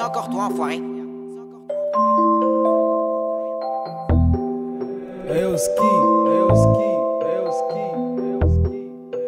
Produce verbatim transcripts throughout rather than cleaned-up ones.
encore toi, enfoiré. Hey yo, ski, hey yo, ski, hey yo, ski, hey yo, ski, hey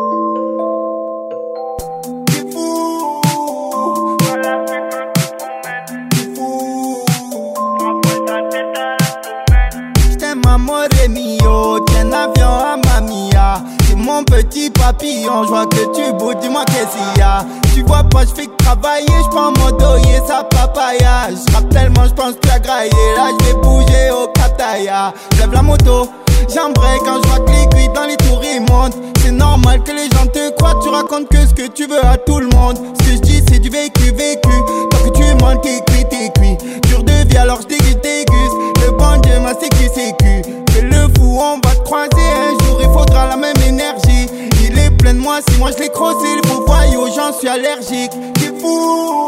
yo, ski. T'es fou, Voilà, c'est quand tu promènes. t'es fou. Envoie ta tête à la semaine. J't'aime amore mio, tiens avion à Mamia. C'est mon petit papillon, j'vois que tu boudes, dis-moi qu'est-ce qu'il y a. Tu vois pas, j'fais que travailler, j'prends mon doyer, sa papaya. J'rappe tellement, j'pense plus à grailler. Là j'vais bouger au Kataya. J'lève la moto, j'embraye quand j'vois que les cuits dans les tours ils montent. C'est normal que les gens te croient, tu racontes que ce que tu veux à tout le monde. Ce que j'dis c'est du vécu, vécu. Tant que tu montes, t'es cuit, t'es cuit. Dur de vie alors j'déguste, déguste. Le bon Dieu m'a sécu, sécu. Fais le fou, on va te croiser un jour, il faudra la même énergie. Il est plein de moi, si moi je l'ai crossé, il faut voyou, j'en suis allergique. T'es fou,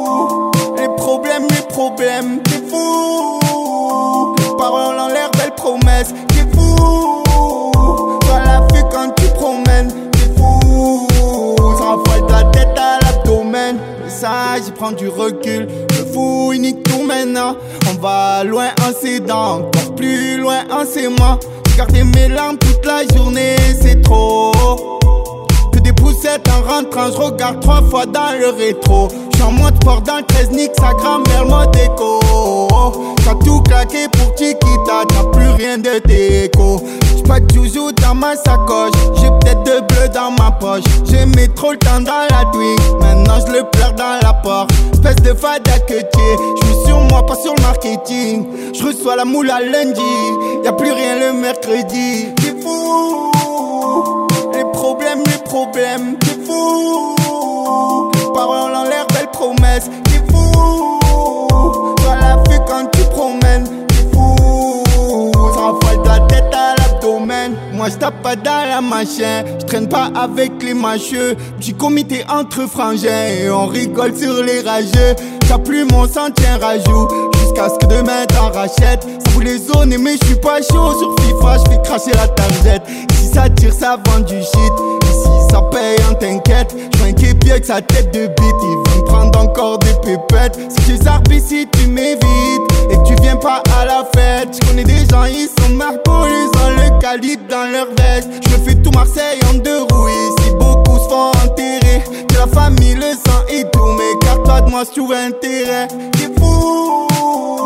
les problèmes, les problèmes, t'es fou. Paroles en l'air, belles promesses, t'es fou. Toi la vue quand tu promènes, t'es fou. Ça raffole ta tête à l'abdomen. Mais ça, j'y prends du recul. Le fou, il nique tout maintenant. On va loin en s'aidant, encore plus loin en s'aimant. Garder mes larmes toute la journée, c'est trop. Que des poussettes en rentrant, je regarde trois fois dans le rétro. J'suis en mode sport dans le treize, nique sa grand-mère, mode éco. T'as tout claqué pour Chiquita, t'as plus rien de déco. J'pas de joujou dans ma sacoche, j'ai peut-être de bleu dans ma poche. J'aimais trop le temps dans la twig, maintenant je le pleure dans la porte. Espèce de fada que t'es, j'suis sur moi, pas sur le marketing. J'reçois la moule à lundi, y'a plus rien le mercredi. T'es fou, les problèmes, les problèmes, t'es fou. Paroles en l'air, belles promesses, t'es fou. Toi la vue quand tu promènes, t'es fou. Ça raffole ta tête à l'abdomen. Moi j'tape pas dans la machine, j'traîne pas avec les mâcheux. Petit comité entre frangins et on rigole sur les rageux. T'as plus mon sang, tiens rajout, jusqu'à ce que demain t'en rachètes. Ça voulait zoner mais j'suis pas chaud. Sur FIFA j'fais cracher la targette. Si ça tire ça vend du shit. Si ça paye on t'inquiète. J'fais un képi avec sa tête de bite. Il veut me prendre encore des pépettes. Si tu zarbi si tu m'évites et que tu viens pas à la fête. J'connais des gens ils sont marcos, ils ont le calibre dans leur veste. J'me fais tout Marseille en deux roues. Si beaucoup se font enterrer, que la famille, le sang et tout. Mais garde-toi de moi si tu veux intérêt. T'es fou.